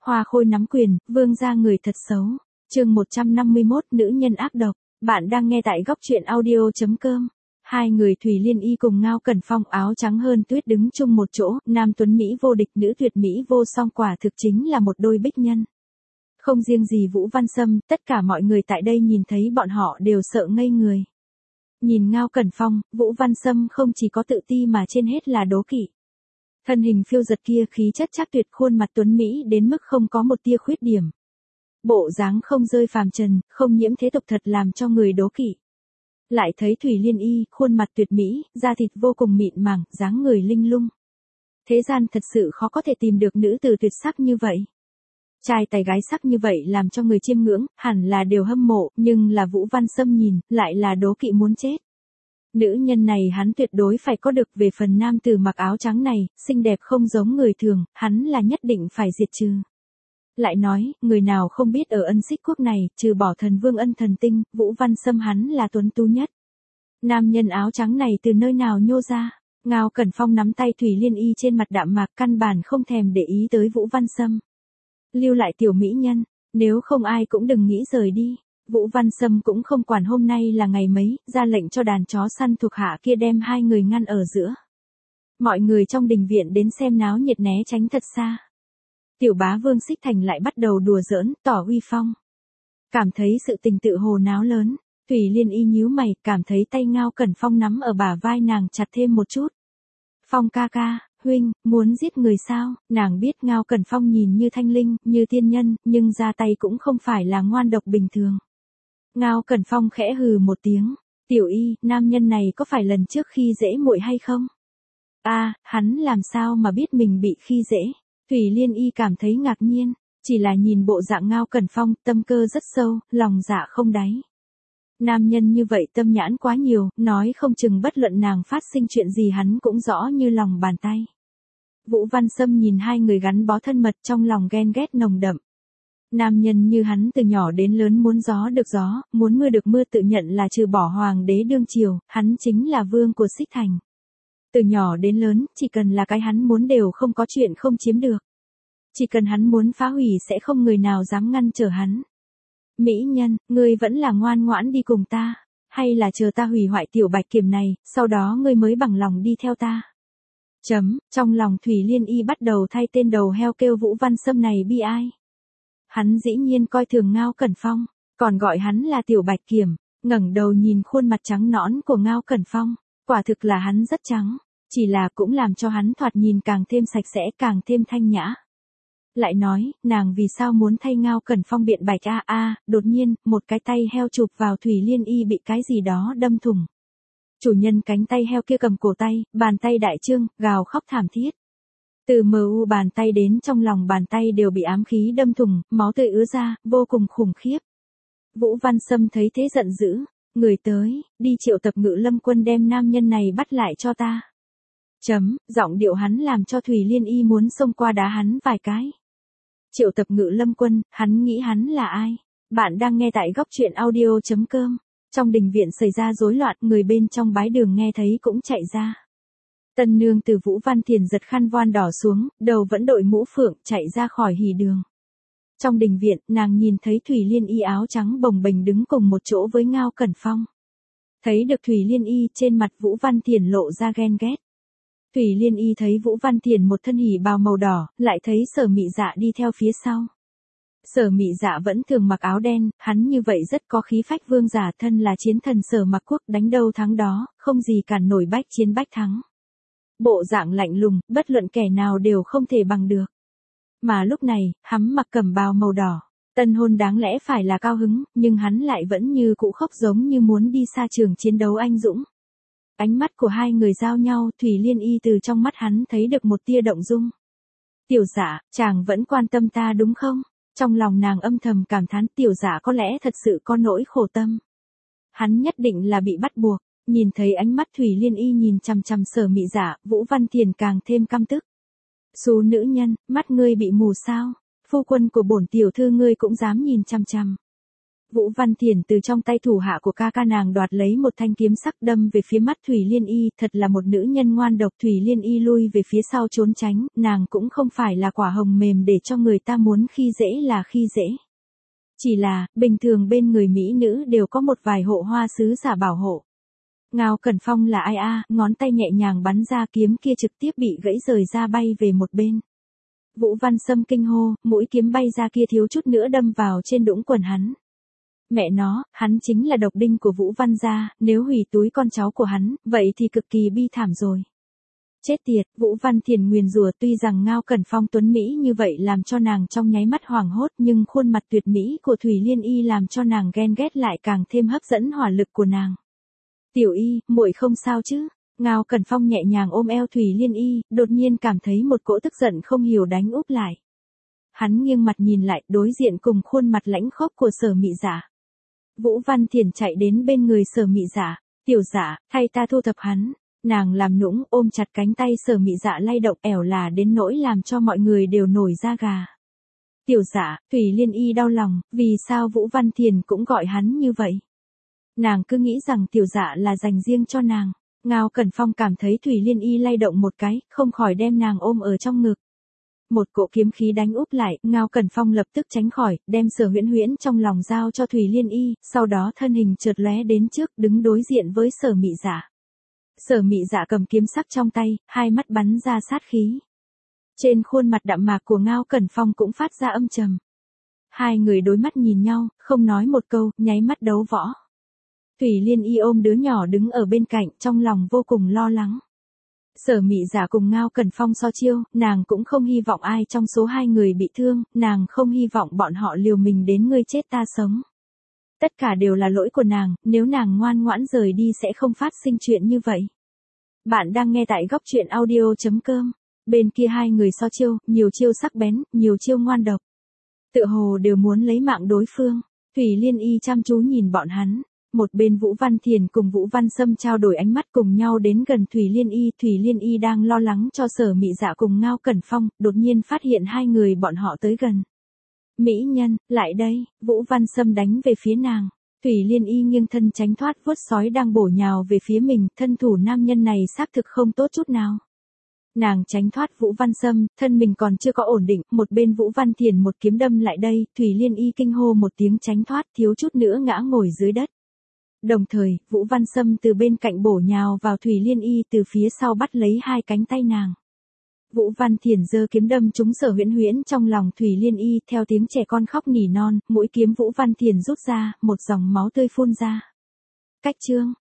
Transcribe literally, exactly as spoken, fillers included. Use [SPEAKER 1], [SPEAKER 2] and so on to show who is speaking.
[SPEAKER 1] Hoa Khôi nắm quyền, vương gia người thật xấu. Chương một trăm năm mươi mốt, nữ nhân ác độc. Bạn đang nghe tại góc truyện audio chấm com. Hai người Thủy Liên Y cùng Ngao Cẩn Phong áo trắng hơn tuyết đứng chung một chỗ, nam tuấn Mỹ vô địch, nữ tuyệt Mỹ vô song, quả thực chính là một đôi bích nhân. Không riêng gì Vũ Văn Sâm, tất cả mọi người tại đây nhìn thấy bọn họ đều sợ ngây người. Nhìn Ngao Cẩn Phong, Vũ Văn Sâm không chỉ có tự ti mà trên hết là đố kỵ. Thân hình phiêu giật kia, khí chất chắc tuyệt, khuôn mặt tuấn Mỹ đến mức không có một tia khuyết điểm. Bộ dáng không rơi phàm trần, không nhiễm thế tục, thật làm cho người đố kỵ. Lại thấy Thủy Liên Y, khuôn mặt tuyệt mỹ, da thịt vô cùng mịn màng, dáng người linh lung. Thế gian thật sự khó có thể tìm được nữ tử tuyệt sắc như vậy. Trai tài gái sắc như vậy làm cho người chiêm ngưỡng, hẳn là đều hâm mộ, nhưng là Vũ Văn Sâm nhìn, lại là đố kỵ muốn chết. Nữ nhân này hắn tuyệt đối phải có được. Về phần nam tử mặc áo trắng này, xinh đẹp không giống người thường, hắn là nhất định phải diệt trừ. Lại nói, người nào không biết ở Ân Xích Quốc này, trừ bỏ thần vương Ân Thần Tinh, Vũ Văn Sâm hắn là tuấn tú nhất. Nam nhân áo trắng này từ nơi nào nhô ra? Ngao Cẩn Phong nắm tay Thủy Liên Y trên mặt đạm mạc, căn bản không thèm để ý tới Vũ Văn Sâm. Lưu lại tiểu mỹ nhân, nếu không ai cũng đừng nghĩ rời đi. Vũ Văn Sâm cũng không quản hôm nay là ngày mấy, ra lệnh cho đàn chó săn thuộc hạ kia đem hai người ngăn ở giữa. Mọi người trong đình viện đến xem náo nhiệt né tránh thật xa. Tiểu bá vương Xích Thành lại bắt đầu đùa giỡn, tỏ uy phong. Cảm thấy sự tình tự hồ náo lớn, Thủy Liên Y nhíu mày, cảm thấy tay Ngao Cẩn Phong nắm ở bả vai nàng chặt thêm một chút. Phong ca ca, huynh, muốn giết người sao? Nàng biết Ngao Cẩn Phong nhìn như thanh linh, như tiên nhân, nhưng ra tay cũng không phải là ngoan độc bình thường. Ngao Cẩn Phong khẽ hừ một tiếng, tiểu Y, nam nhân này có phải lần trước khi dễ muội hay không? A, à, hắn làm sao mà biết mình bị khi dễ? Thủy Liên Y cảm thấy ngạc nhiên, chỉ là nhìn bộ dạng Ngao Cẩn Phong, tâm cơ rất sâu, lòng dạ không đáy. Nam nhân như vậy tâm nhãn quá nhiều, nói không chừng bất luận nàng phát sinh chuyện gì hắn cũng rõ như lòng bàn tay. Vũ Văn Sâm nhìn hai người gắn bó thân mật, trong lòng ghen ghét nồng đậm. Nam nhân như hắn từ nhỏ đến lớn muốn gió được gió, muốn mưa được mưa, tự nhận là trừ bỏ hoàng đế đương triều, hắn chính là vương của Xích Thành. Từ nhỏ đến lớn, chỉ cần là cái hắn muốn đều không có chuyện không chiếm được. Chỉ cần hắn muốn phá hủy sẽ không người nào dám ngăn trở hắn. Mỹ nhân, ngươi vẫn là ngoan ngoãn đi cùng ta, hay là chờ ta hủy hoại tiểu bạch kiểm này, sau đó ngươi mới bằng lòng đi theo ta. Chấm, trong lòng Thủy Liên Y bắt đầu thay tên đầu heo kêu Vũ Văn Sâm này bi ai. Hắn dĩ nhiên coi thường Ngao Cẩn Phong, còn gọi hắn là tiểu bạch kiểm, ngẩng đầu nhìn khuôn mặt trắng nõn của Ngao Cẩn Phong, quả thực là hắn rất trắng, chỉ là cũng làm cho hắn thoạt nhìn càng thêm sạch sẽ, càng thêm thanh nhã. Lại nói, nàng vì sao muốn thay Ngao Cẩn Phong biện bạch a a, đột nhiên, một cái tay heo chụp vào Thủy Liên Y bị cái gì đó đâm thủng. Chủ nhân cánh tay heo kia cầm cổ tay, bàn tay đại trương, gào khóc thảm thiết. Từ mờ u bàn tay đến trong lòng bàn tay đều bị ám khí đâm thủng, máu tươi ứa ra, vô cùng khủng khiếp. Vũ Văn Sâm thấy thế giận dữ, người tới, đi triệu tập Ngự Lâm quân đem nam nhân này bắt lại cho ta. Chấm, giọng điệu hắn làm cho Thủy Liên Y muốn xông qua đá hắn vài cái. Triệu tập Ngự Lâm quân, hắn nghĩ hắn là ai? Bạn đang nghe tại góc truyện audio chấm com. Trong đình viện xảy ra rối loạn, người bên trong bái đường nghe thấy cũng chạy ra. Tân nương từ Vũ Văn Thiền giật khăn voan đỏ xuống, đầu vẫn đội mũ phượng, chạy ra khỏi hỉ đường. Trong đình viện, nàng nhìn thấy Thủy Liên Y áo trắng bồng bềnh đứng cùng một chỗ với Ngao Cẩn Phong. Thấy được Thủy Liên Y, trên mặt Vũ Văn Thiền lộ ra ghen ghét. Thủy Liên Y thấy Vũ Văn Thiền một thân hỉ bào màu đỏ, lại thấy Sở Mị Dạ đi theo phía sau. Sở Mị Dạ vẫn thường mặc áo đen, hắn như vậy rất có khí phách vương giả, thân là chiến thần Sở Mặc Quốc, đánh đâu thắng đó, không gì cản nổi, bách chiến bách thắng. Bộ dạng lạnh lùng, bất luận kẻ nào đều không thể bằng được. Mà lúc này, hắn mặc cẩm bào màu đỏ, tân hôn đáng lẽ phải là cao hứng, nhưng hắn lại vẫn như cũ khóc giống như muốn đi xa trường chiến đấu anh dũng. Ánh mắt của hai người giao nhau, Thủy Liên Y từ trong mắt hắn thấy được một tia động dung. Tiểu Dạ, chàng vẫn quan tâm ta đúng không? Trong lòng nàng âm thầm cảm thán, tiểu Dạ có lẽ thật sự có nỗi khổ tâm. Hắn nhất định là bị bắt buộc. Nhìn thấy ánh mắt Thủy Liên Y nhìn chằm chằm Sở Mị Dạ, Vũ Văn Thiền càng thêm căm tức. Xú nữ nhân, mắt ngươi bị mù sao? Phu quân của bổn tiểu thư ngươi cũng dám nhìn chằm chằm. Vũ Văn Thiển từ trong tay thủ hạ của ca ca nàng đoạt lấy một thanh kiếm sắc đâm về phía mắt Thủy Liên Y, thật là một nữ nhân ngoan độc. Thủy Liên Y lui về phía sau trốn tránh, nàng cũng không phải là quả hồng mềm để cho người ta muốn khi dễ là khi dễ. Chỉ là, bình thường bên người mỹ nữ đều có một vài hộ hoa sứ giả bảo hộ. Ngao Cẩn Phong là ai a, ngón tay nhẹ nhàng bắn ra, kiếm kia trực tiếp bị gãy rời ra bay về một bên. Vũ Văn Sâm kinh hô, mũi kiếm bay ra kia thiếu chút nữa đâm vào trên đũng quần hắn. Mẹ nó, hắn chính là độc đinh của Vũ Văn gia, nếu hủy túi con cháu của hắn, vậy thì cực kỳ bi thảm rồi. Chết tiệt, Vũ Văn Thiển nguyền rủa, tuy rằng Ngao Cẩn Phong tuấn Mỹ như vậy làm cho nàng trong nháy mắt hoảng hốt, nhưng khuôn mặt tuyệt mỹ của Thủy Liên Y làm cho nàng ghen ghét lại càng thêm hấp dẫn hỏa lực của nàng. Tiểu Y, muội không sao chứ? Ngao Cẩn Phong nhẹ nhàng ôm eo Thủy Liên Y, đột nhiên cảm thấy một cỗ tức giận không hiểu đánh úp lại. Hắn nghiêng mặt nhìn lại, đối diện cùng khuôn mặt lãnh khốc của Sở Mị Dạ. Vũ Văn Thiển chạy đến bên người Sở Mị Dạ, tiểu dạ, thay ta thu thập hắn. Nàng làm nũng ôm chặt cánh tay Sở Mị Dạ lay động ẻo là đến nỗi làm cho mọi người đều nổi da gà. Tiểu dạ, Thủy Liên Y đau lòng, vì sao Vũ Văn Thiển cũng gọi hắn như vậy? Nàng cứ nghĩ rằng tiểu dạ là dành riêng cho nàng. Ngao Cẩn Phong cảm thấy Thủy Liên Y lay động một cái, không khỏi đem nàng ôm ở trong ngực. Một cỗ kiếm khí đánh úp lại, Ngao Cẩn Phong lập tức tránh khỏi, đem Sở Huyễn Huyễn trong lòng giao cho Thủy Liên Y, sau đó thân hình chợt lóe đến trước, đứng đối diện với Sở Mị Dạ. Sở Mị Dạ cầm kiếm sắc trong tay, hai mắt bắn ra sát khí. Trên khuôn mặt đạm mạc của Ngao Cẩn Phong cũng phát ra âm trầm. Hai người đối mắt nhìn nhau, không nói một câu, nháy mắt đấu võ. Thủy Liên Y ôm đứa nhỏ đứng ở bên cạnh, trong lòng vô cùng lo lắng. Sở Mị Dạ cùng Ngao Cẩn Phong so chiêu, nàng cũng không hy vọng ai trong số hai người bị thương, nàng không hy vọng bọn họ liều mình đến ngươi chết ta sống. Tất cả đều là lỗi của nàng, nếu nàng ngoan ngoãn rời đi sẽ không phát sinh chuyện như vậy. Bạn đang nghe tại góc truyện audio chấm com. Bên kia hai người so chiêu, nhiều chiêu sắc bén, nhiều chiêu ngoan độc. Tựa hồ đều muốn lấy mạng đối phương. Thủy Liên Y chăm chú nhìn bọn hắn. Một bên Vũ Văn Thiển cùng Vũ Văn Sâm trao đổi ánh mắt cùng nhau đến gần Thủy Liên Y. Thủy Liên Y đang lo lắng cho Sở Mị Dạ cùng Ngao Cẩn Phong, đột nhiên phát hiện hai người bọn họ tới gần. Mỹ nhân, lại đây, Vũ Văn Sâm đánh về phía nàng. Thủy Liên Y nghiêng thân tránh thoát vuốt sói đang bổ nhào về phía mình, thân thủ nam nhân này xác thực không tốt chút nào. Nàng tránh thoát Vũ Văn Sâm, thân mình còn chưa có ổn định, một bên Vũ Văn Thiển một kiếm đâm lại đây, Thủy Liên Y kinh hô một tiếng tránh thoát, thiếu chút nữa ngã ngồi dưới đất. Đồng thời, Vũ Văn Sâm từ bên cạnh bổ nhào vào Thủy Liên Y, từ phía sau bắt lấy hai cánh tay nàng. Vũ Văn Thiển giơ kiếm đâm trúng Sở Huyễn Huyễn trong lòng Thủy Liên Y, theo tiếng trẻ con khóc nỉ non, mũi kiếm Vũ Văn Thiển rút ra, một dòng máu tươi phun ra. Cách chương,